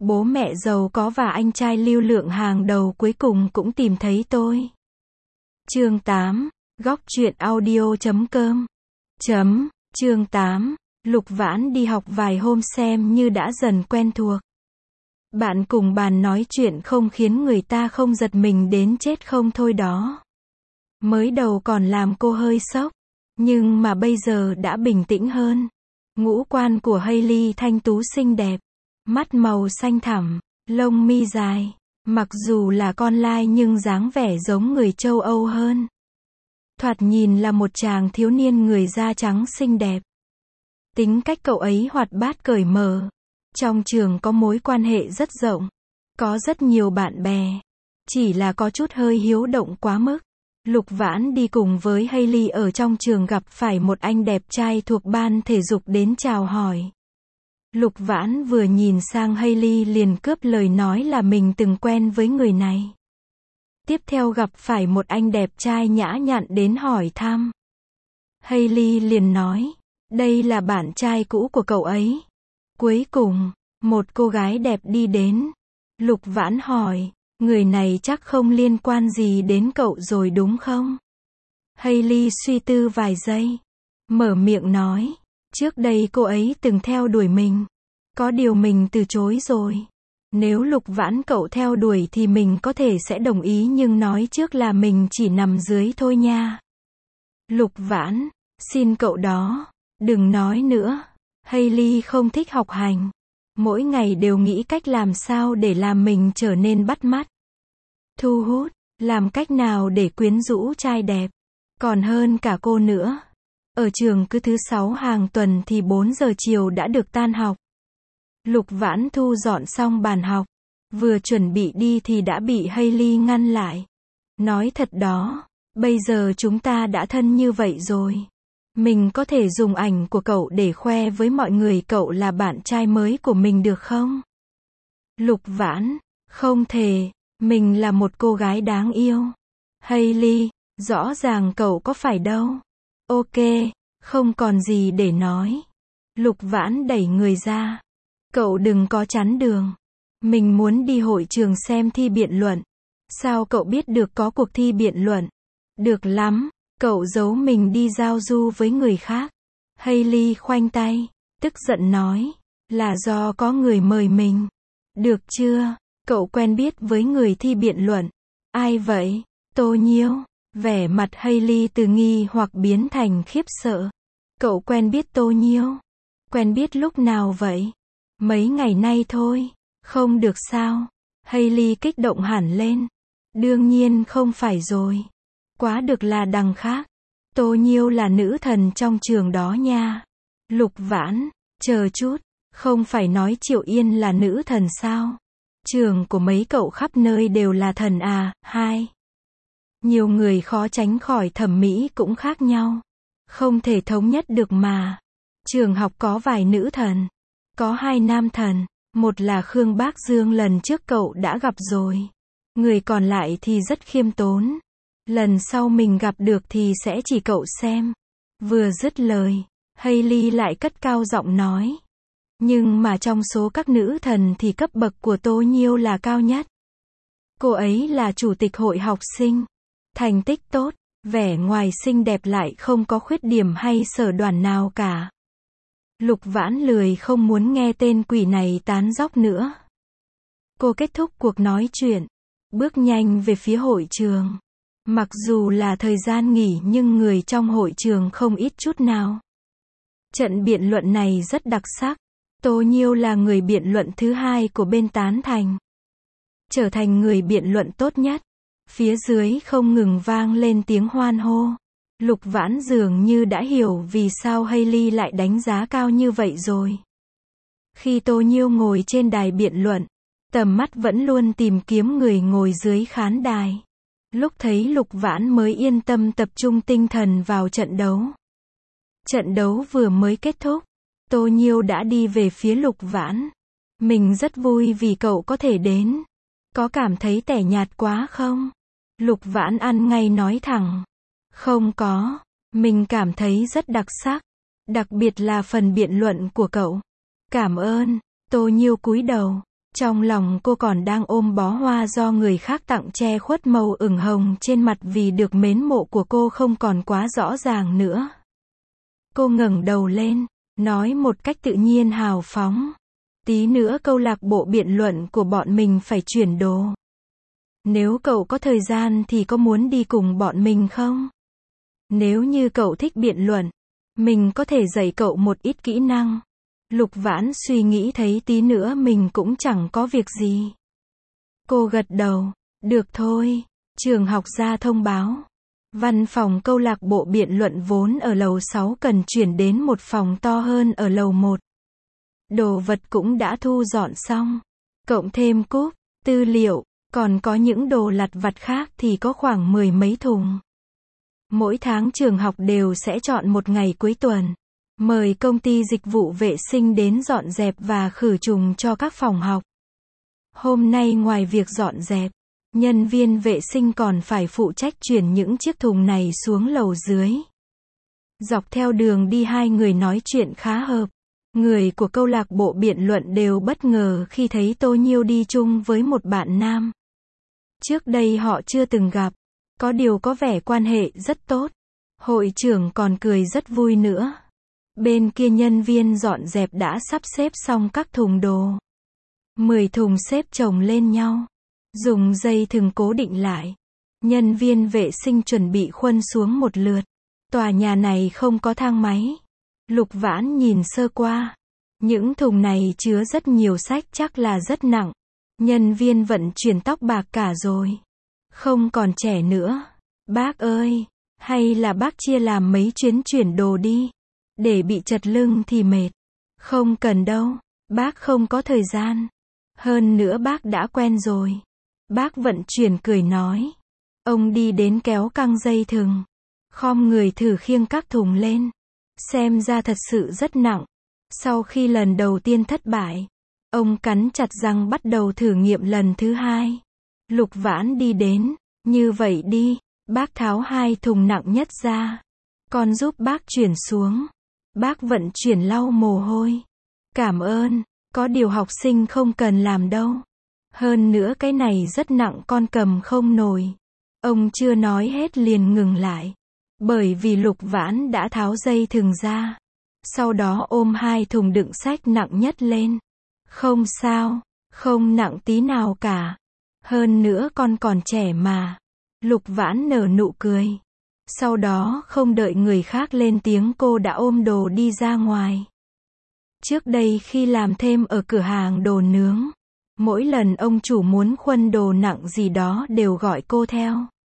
Bố mẹ giàu có và anh trai lưu lượng hàng đầu cuối cùng cũng tìm thấy tôi. Chương 8. Góc truyện audio.com. Chương 8. Lục Vãn đi học vài hôm xem như đã dần quen thuộc. Bạn cùng bàn nói chuyện không khiến người ta không giật mình đến chết không thôi đó. Mới đầu còn làm cô hơi sốc, nhưng mà bây giờ đã bình tĩnh hơn. Ngũ quan của Hailey thanh tú xinh đẹp, mắt màu xanh thẳm, lông mi dài, mặc dù là con lai nhưng dáng vẻ giống người châu Âu hơn. Thoạt nhìn là một chàng thiếu niên người da trắng xinh đẹp. Tính cách cậu ấy hoạt bát cởi mở. Trong trường có mối quan hệ rất rộng, có rất nhiều bạn bè. Chỉ là có chút hơi hiếu động quá mức. Lục Vãn đi cùng với Hailey ở trong trường gặp phải một anh đẹp trai thuộc ban thể dục đến chào hỏi. Lục Vãn vừa nhìn sang Hailey liền cướp lời nói là mình từng quen với người này. Tiếp theo gặp phải một anh đẹp trai nhã nhặn đến hỏi thăm. Hailey liền nói, đây là bạn trai cũ của cậu ấy. Cuối cùng, một cô gái đẹp đi đến. Lục Vãn hỏi, người này chắc không liên quan gì đến cậu rồi đúng không? Hailey suy tư vài giây, mở miệng nói, trước đây cô ấy từng theo đuổi mình. Có điều mình từ chối rồi. Nếu Lục Vãn cậu theo đuổi thì mình có thể sẽ đồng ý nhưng nói trước là mình chỉ nằm dưới thôi nha. Lục Vãn, xin cậu đó, đừng nói nữa. Hailey không thích học hành. Mỗi ngày đều nghĩ cách làm sao để làm mình trở nên bắt mắt, thu hút, làm cách nào để quyến rũ trai đẹp. Còn hơn cả cô nữa. Ở trường cứ thứ 6 hàng tuần thì 4 giờ chiều đã được tan học. Lục Vãn thu dọn xong bàn học, vừa chuẩn bị đi thì đã bị Hailey ngăn lại. Nói thật đó, bây giờ chúng ta đã thân như vậy rồi. Mình có thể dùng ảnh của cậu để khoe với mọi người cậu là bạn trai mới của mình được không? Lục Vãn, không thể, mình là một cô gái đáng yêu. Hailey, rõ ràng cậu có phải đâu. Ok, không còn gì để nói. Lục Vãn đẩy người ra. Cậu đừng có chắn đường. Mình muốn đi hội trường xem thi biện luận. Sao cậu biết được có cuộc thi biện luận? Được lắm, cậu giấu mình đi giao du với người khác. Hailey khoanh tay, tức giận nói, là do có người mời mình. Được chưa? Cậu quen biết với người thi biện luận. Ai vậy? Tô Nhiêu. Vẻ mặt Hailey từ nghi hoặc biến thành khiếp sợ. Cậu quen biết Tô Nhiêu? Quen biết lúc nào vậy? Mấy ngày nay thôi. Không được sao? Hailey kích động hẳn lên. Đương nhiên không phải rồi. Quá được là đằng khác. Tô Nhiêu là nữ thần trong trường đó nha. Lục Vãn, chờ chút, không phải nói Triệu Yên là nữ thần sao? Trường của mấy cậu khắp nơi đều là thần à? Hai. Nhiều người khó tránh khỏi thẩm mỹ cũng khác nhau. Không thể thống nhất được mà. Trường học có vài nữ thần. Có 2 nam thần. Một là Khương Bác Dương lần trước cậu đã gặp rồi. Người còn lại thì rất khiêm tốn. Lần sau mình gặp được thì sẽ chỉ cậu xem. Vừa dứt lời, Hailey lại cất cao giọng nói. Nhưng mà trong số các nữ thần thì cấp bậc của Tô Nhiêu là cao nhất. Cô ấy là chủ tịch hội học sinh. Thành tích tốt, vẻ ngoài xinh đẹp lại không có khuyết điểm hay sở đoản nào cả. Lục Vãn lười không muốn nghe tên quỷ này tán dóc nữa. Cô kết thúc cuộc nói chuyện, bước nhanh về phía hội trường. Mặc dù là thời gian nghỉ nhưng người trong hội trường không ít chút nào. Trận biện luận này rất đặc sắc. Tô Nhiêu là người biện luận thứ 2 của bên tán thành. Trở thành người biện luận tốt nhất. Phía dưới không ngừng vang lên tiếng hoan hô. Lục Vãn dường như đã hiểu vì sao Hailey lại đánh giá cao như vậy rồi. Khi Tô Nhiêu ngồi trên đài biện luận, tầm mắt vẫn luôn tìm kiếm người ngồi dưới khán đài. Lúc thấy Lục Vãn mới yên tâm tập trung tinh thần vào trận đấu. Trận đấu vừa mới kết thúc, Tô Nhiêu đã đi về phía Lục Vãn. Mình rất vui vì cậu có thể đến. Có cảm thấy tẻ nhạt quá không? Lục Vãn ăn ngay nói thẳng. Không có, mình cảm thấy rất đặc sắc. Đặc biệt là phần biện luận của cậu. Cảm ơn. Tô Nhiêu cúi đầu. Trong lòng cô còn đang ôm bó hoa do người khác tặng che khuất màu ửng hồng trên mặt vì được mến mộ của cô không còn quá rõ ràng nữa. Cô ngẩng đầu lên, nói một cách tự nhiên hào phóng. Tí nữa câu lạc bộ biện luận của bọn mình phải chuyển đồ. Nếu cậu có thời gian thì có muốn đi cùng bọn mình không? Nếu như cậu thích biện luận, mình có thể dạy cậu một ít kỹ năng. Lục Vãn suy nghĩ thấy tí nữa mình cũng chẳng có việc gì. Cô gật đầu, được thôi. Trường học ra thông báo. Văn phòng câu lạc bộ biện luận vốn ở lầu 6 cần chuyển đến một phòng to hơn ở lầu 1. Đồ vật cũng đã thu dọn xong. Cộng thêm cúp, tư liệu, còn có những đồ lặt vặt khác thì có khoảng 10 mấy thùng. Mỗi tháng trường học đều sẽ chọn một ngày cuối tuần. Mời công ty dịch vụ vệ sinh đến dọn dẹp và khử trùng cho các phòng học. Hôm nay ngoài việc dọn dẹp, nhân viên vệ sinh còn phải phụ trách chuyển những chiếc thùng này xuống lầu dưới. Dọc theo đường đi hai người nói chuyện khá hợp. Người của câu lạc bộ biện luận đều bất ngờ khi thấy Tô Nhiêu đi chung với một bạn nam. Trước đây họ chưa từng gặp, có điều có vẻ quan hệ rất tốt. Hội trưởng còn cười rất vui nữa. Bên kia nhân viên dọn dẹp đã sắp xếp xong các thùng đồ. 10 thùng xếp chồng lên nhau. Dùng dây thừng cố định lại. Nhân viên vệ sinh chuẩn bị khuân xuống một lượt. Tòa nhà này không có thang máy. Lục Vãn nhìn sơ qua. Những thùng này chứa rất nhiều sách chắc là rất nặng. Nhân viên vận chuyển tóc bạc cả rồi. Không còn trẻ nữa. Bác ơi, hay là bác chia làm mấy chuyến chuyển đồ đi. Để bị chật lưng thì mệt. Không cần đâu, bác không có thời gian. Hơn nữa bác đã quen rồi. Bác vận chuyển cười nói. Ông đi đến kéo căng dây thừng. Khom người thử khiêng các thùng lên. Xem ra thật sự rất nặng. Sau khi lần đầu tiên thất bại, ông cắn chặt răng bắt đầu thử nghiệm lần thứ hai. Lục Vãn đi đến. Như vậy đi, bác tháo 2 thùng nặng nhất ra. Con giúp bác chuyển xuống. Bác vận chuyển lau mồ hôi. Cảm ơn, có điều học sinh không cần làm đâu. Hơn nữa cái này rất nặng con cầm không nổi. Ông chưa nói hết liền ngừng lại. Bởi vì Lục Vãn đã tháo dây thừng ra. Sau đó ôm 2 thùng đựng sách nặng nhất lên. Không sao, không nặng tí nào cả. Hơn nữa con còn trẻ mà. Lục Vãn nở nụ cười. Sau đó không đợi người khác lên tiếng cô đã ôm đồ đi ra ngoài. Trước đây khi làm thêm ở cửa hàng đồ nướng, mỗi lần ông chủ muốn khuân đồ nặng gì đó đều gọi cô theo.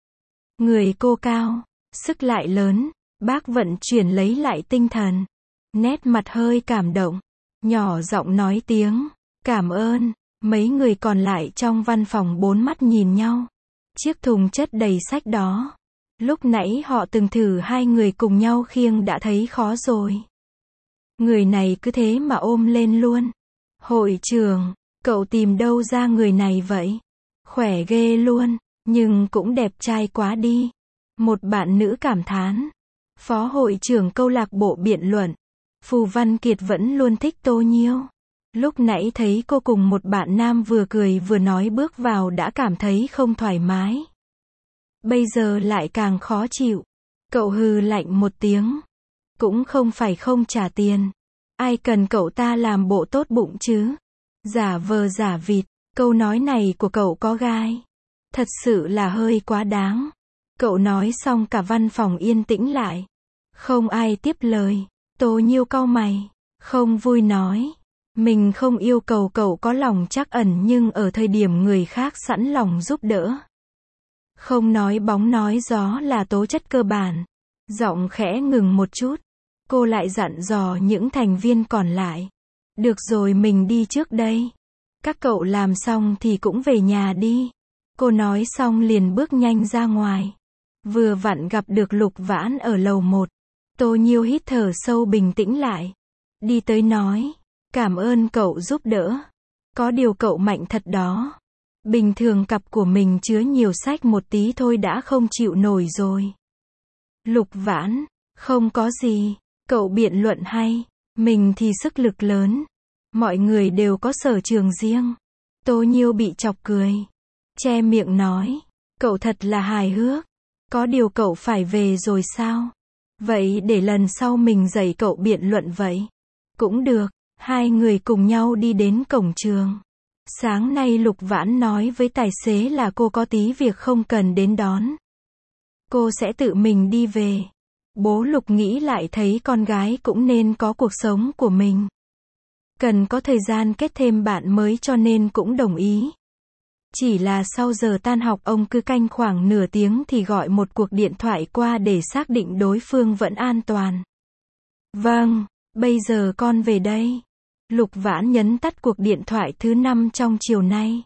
Người cô cao, sức lại lớn, bác vận chuyển lấy lại tinh thần. Nét mặt hơi cảm động, nhỏ giọng nói tiếng, cảm ơn. Mấy người còn lại trong văn phòng bốn mắt nhìn nhau. Chiếc thùng chất đầy sách đó. Lúc nãy họ từng thử hai người cùng nhau khiêng đã thấy khó rồi. Người này cứ thế mà ôm lên luôn. Hội trưởng, cậu tìm đâu ra người này vậy? Khỏe ghê luôn, nhưng cũng đẹp trai quá đi. Một bạn nữ cảm thán. Phó hội trưởng câu lạc bộ biện luận. Phù Văn Kiệt vẫn luôn thích Tô Nhiêu. Lúc nãy thấy cô cùng một bạn nam vừa cười vừa nói bước vào đã cảm thấy không thoải mái. Bây giờ lại càng khó chịu. Cậu hừ lạnh một tiếng. Cũng không phải không trả tiền. Ai cần cậu ta làm bộ tốt bụng chứ? Giả vờ giả vịt. Câu nói này của cậu có gai. Thật sự là hơi quá đáng. Cậu nói xong cả văn phòng yên tĩnh lại. Không ai tiếp lời. Tô Nhiêu cau mày. Không vui nói. Mình không yêu cầu cậu có lòng trắc ẩn nhưng ở thời điểm người khác sẵn lòng giúp đỡ. Không nói bóng nói gió là tố chất cơ bản. Giọng khẽ ngừng một chút. Cô lại dặn dò những thành viên còn lại. Được rồi mình đi trước đây. Các cậu làm xong thì cũng về nhà đi. Cô nói xong liền bước nhanh ra ngoài. Vừa vặn gặp được Lục Vãn ở lầu 1. Tô Nhiêu hít thở sâu bình tĩnh lại. Đi tới nói. Cảm ơn cậu giúp đỡ. Có điều cậu mạnh thật đó. Bình thường cặp của mình chứa nhiều sách một tí thôi đã không chịu nổi rồi. Lục Vãn, không có gì. Cậu biện luận hay. Mình thì sức lực lớn. Mọi người đều có sở trường riêng. Tô Nhiêu bị chọc cười. Che miệng nói. Cậu thật là hài hước. Có điều cậu phải về rồi sao? Vậy để lần sau mình dạy cậu biện luận vậy. Cũng được. Hai người cùng nhau đi đến cổng trường. Sáng nay Lục Vãn nói với tài xế là cô có tí việc không cần đến đón. Cô sẽ tự mình đi về. Bố Lục nghĩ lại thấy con gái cũng nên có cuộc sống của mình. Cần có thời gian kết thêm bạn mới cho nên cũng đồng ý. Chỉ là sau giờ tan học ông cứ canh khoảng nửa tiếng thì gọi một cuộc điện thoại qua để xác định đối phương vẫn an toàn. Vâng, bây giờ con về đây. Lục Vãn nhấn tắt cuộc điện thoại thứ 5 trong chiều nay.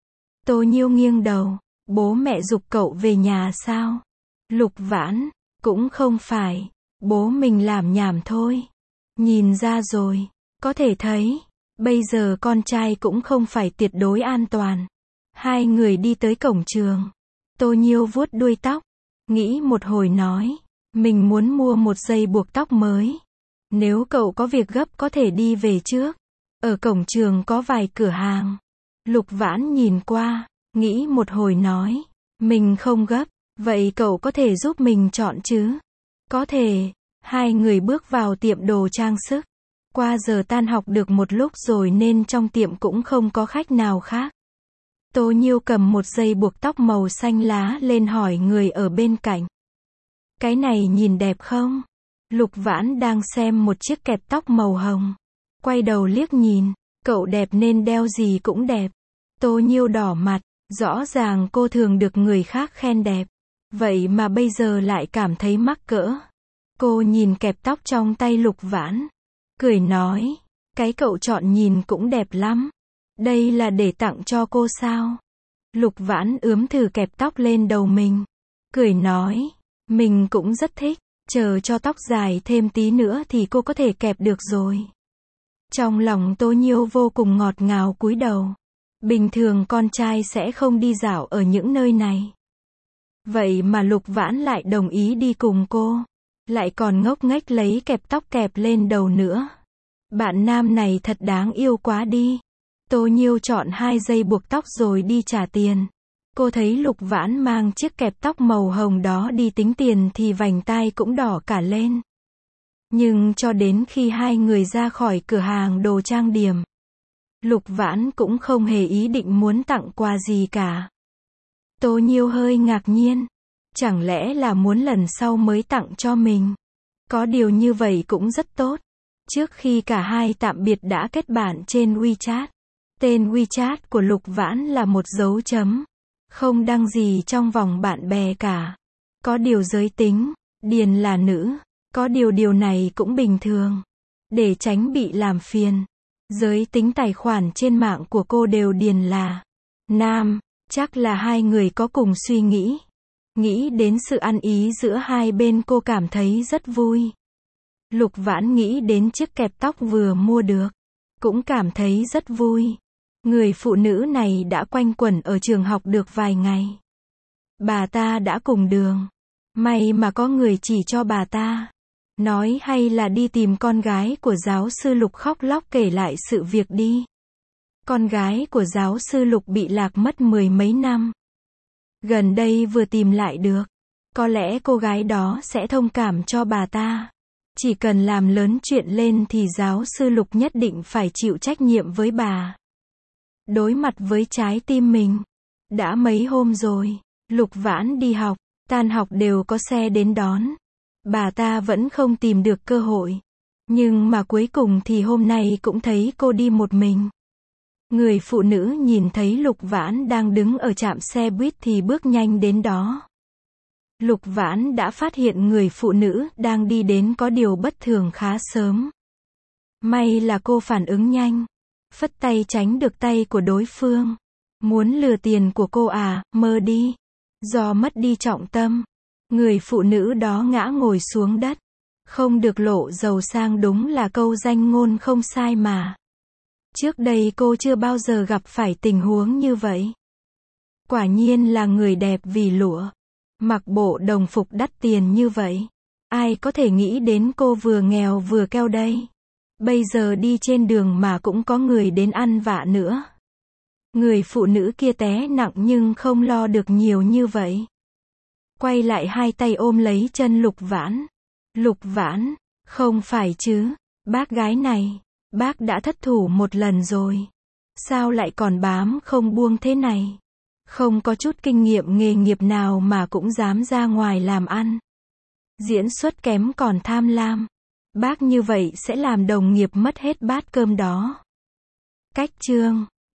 Tô Nhiêu nghiêng đầu. Bố mẹ giục cậu về nhà sao? Lục Vãn, cũng không phải. Bố mình làm nhảm thôi. Nhìn ra rồi. Có thể thấy. Bây giờ con trai cũng không phải tuyệt đối an toàn. Hai người đi tới cổng trường. Tô Nhiêu vuốt đuôi tóc. Nghĩ một hồi nói. Mình muốn mua một dây buộc tóc mới. Nếu cậu có việc gấp có thể đi về trước. Ở cổng trường có vài cửa hàng. Lục Vãn nhìn qua. Nghĩ một hồi nói. Mình không gấp. Vậy cậu có thể giúp mình chọn chứ? Có thể. Hai người bước vào tiệm đồ trang sức. Qua giờ tan học được một lúc rồi nên trong tiệm cũng không có khách nào khác. Tô Nhiêu cầm một dây buộc tóc màu xanh lá lên hỏi người ở bên cạnh. Cái này nhìn đẹp không? Lục Vãn đang xem một chiếc kẹp tóc màu hồng. Quay đầu liếc nhìn. Cậu đẹp nên đeo gì cũng đẹp. Tô Nhiêu đỏ mặt. Rõ ràng cô thường được người khác khen đẹp. Vậy mà bây giờ lại cảm thấy mắc cỡ. Cô nhìn kẹp tóc trong tay Lục Vãn. Cười nói. Cái cậu chọn nhìn cũng đẹp lắm. Đây là để tặng cho cô sao? Lục Vãn ướm thử kẹp tóc lên đầu mình. Cười nói. Mình cũng rất thích. Chờ cho tóc dài thêm tí nữa thì cô có thể kẹp được rồi. Trong lòng Tô Nhiêu vô cùng ngọt ngào cúi đầu. Bình thường con trai sẽ không đi dạo ở những nơi này. Vậy mà Lục Vãn lại đồng ý đi cùng cô. Lại còn ngốc nghếch lấy kẹp tóc kẹp lên đầu nữa. Bạn nam này thật đáng yêu quá đi. Tô Nhiêu chọn 2 dây buộc tóc rồi đi trả tiền. Cô thấy Lục Vãn mang chiếc kẹp tóc màu hồng đó đi tính tiền thì vành tai cũng đỏ cả lên. Nhưng cho đến khi hai người ra khỏi cửa hàng đồ trang điểm, Lục Vãn cũng không hề ý định muốn tặng quà gì cả. Tô Nhiêu hơi ngạc nhiên. Chẳng lẽ là muốn lần sau mới tặng cho mình? Có điều như vậy cũng rất tốt. Trước khi cả hai tạm biệt đã kết bạn trên WeChat. Tên WeChat của Lục Vãn là một dấu chấm. Không đăng gì trong vòng bạn bè cả. Có điều giới tính, điền là nữ. Có điều này cũng bình thường. Để tránh bị làm phiền. Giới tính tài khoản trên mạng của cô đều điền là nam. Chắc là hai người có cùng suy nghĩ. Nghĩ đến sự ăn ý giữa hai bên cô cảm thấy rất vui. Lục Vãn nghĩ đến chiếc kẹp tóc vừa mua được. Cũng cảm thấy rất vui. Người phụ nữ này đã quanh quẩn ở trường học được vài ngày. Bà ta đã cùng đường. May mà có người chỉ cho bà ta. Nói hay là đi tìm con gái của giáo sư Lục khóc lóc kể lại sự việc đi. Con gái của giáo sư Lục bị lạc mất 10 mấy năm. Gần đây vừa tìm lại được. Có lẽ cô gái đó sẽ thông cảm cho bà ta. Chỉ cần làm lớn chuyện lên thì giáo sư Lục nhất định phải chịu trách nhiệm với bà. Đối mặt với trái tim mình. Đã mấy hôm rồi, Lục Vãn đi học, tan học đều có xe đến đón. Bà ta vẫn không tìm được cơ hội. Nhưng mà cuối cùng thì hôm nay cũng thấy cô đi một mình. Người phụ nữ nhìn thấy Lục Vãn đang đứng ở trạm xe buýt thì bước nhanh đến đó. Lục Vãn đã phát hiện người phụ nữ đang đi đến có điều bất thường khá sớm. May là cô phản ứng nhanh. Phất tay tránh được tay của đối phương. Muốn lừa tiền của cô à, mơ đi. Do mất đi trọng tâm, người phụ nữ đó ngã ngồi xuống đất. Không được lộ giàu sang đúng là câu danh ngôn không sai mà. Trước đây cô chưa bao giờ gặp phải tình huống như vậy. Quả nhiên là người đẹp vì lụa. Mặc bộ đồng phục đắt tiền như vậy. Ai có thể nghĩ đến cô vừa nghèo vừa keo đây. Bây giờ đi trên đường mà cũng có người đến ăn vạ nữa. Người phụ nữ kia té nặng nhưng không lo được nhiều như vậy. Quay lại hai tay ôm lấy chân Lục Vãn. Lục Vãn, không phải chứ, bác gái này, bác đã thất thủ một lần rồi. Sao lại còn bám không buông thế này? Không có chút kinh nghiệm nghề nghiệp nào mà cũng dám ra ngoài làm ăn. Diễn xuất kém còn tham lam. Bác như vậy sẽ làm đồng nghiệp mất hết bát cơm đó. Cách chương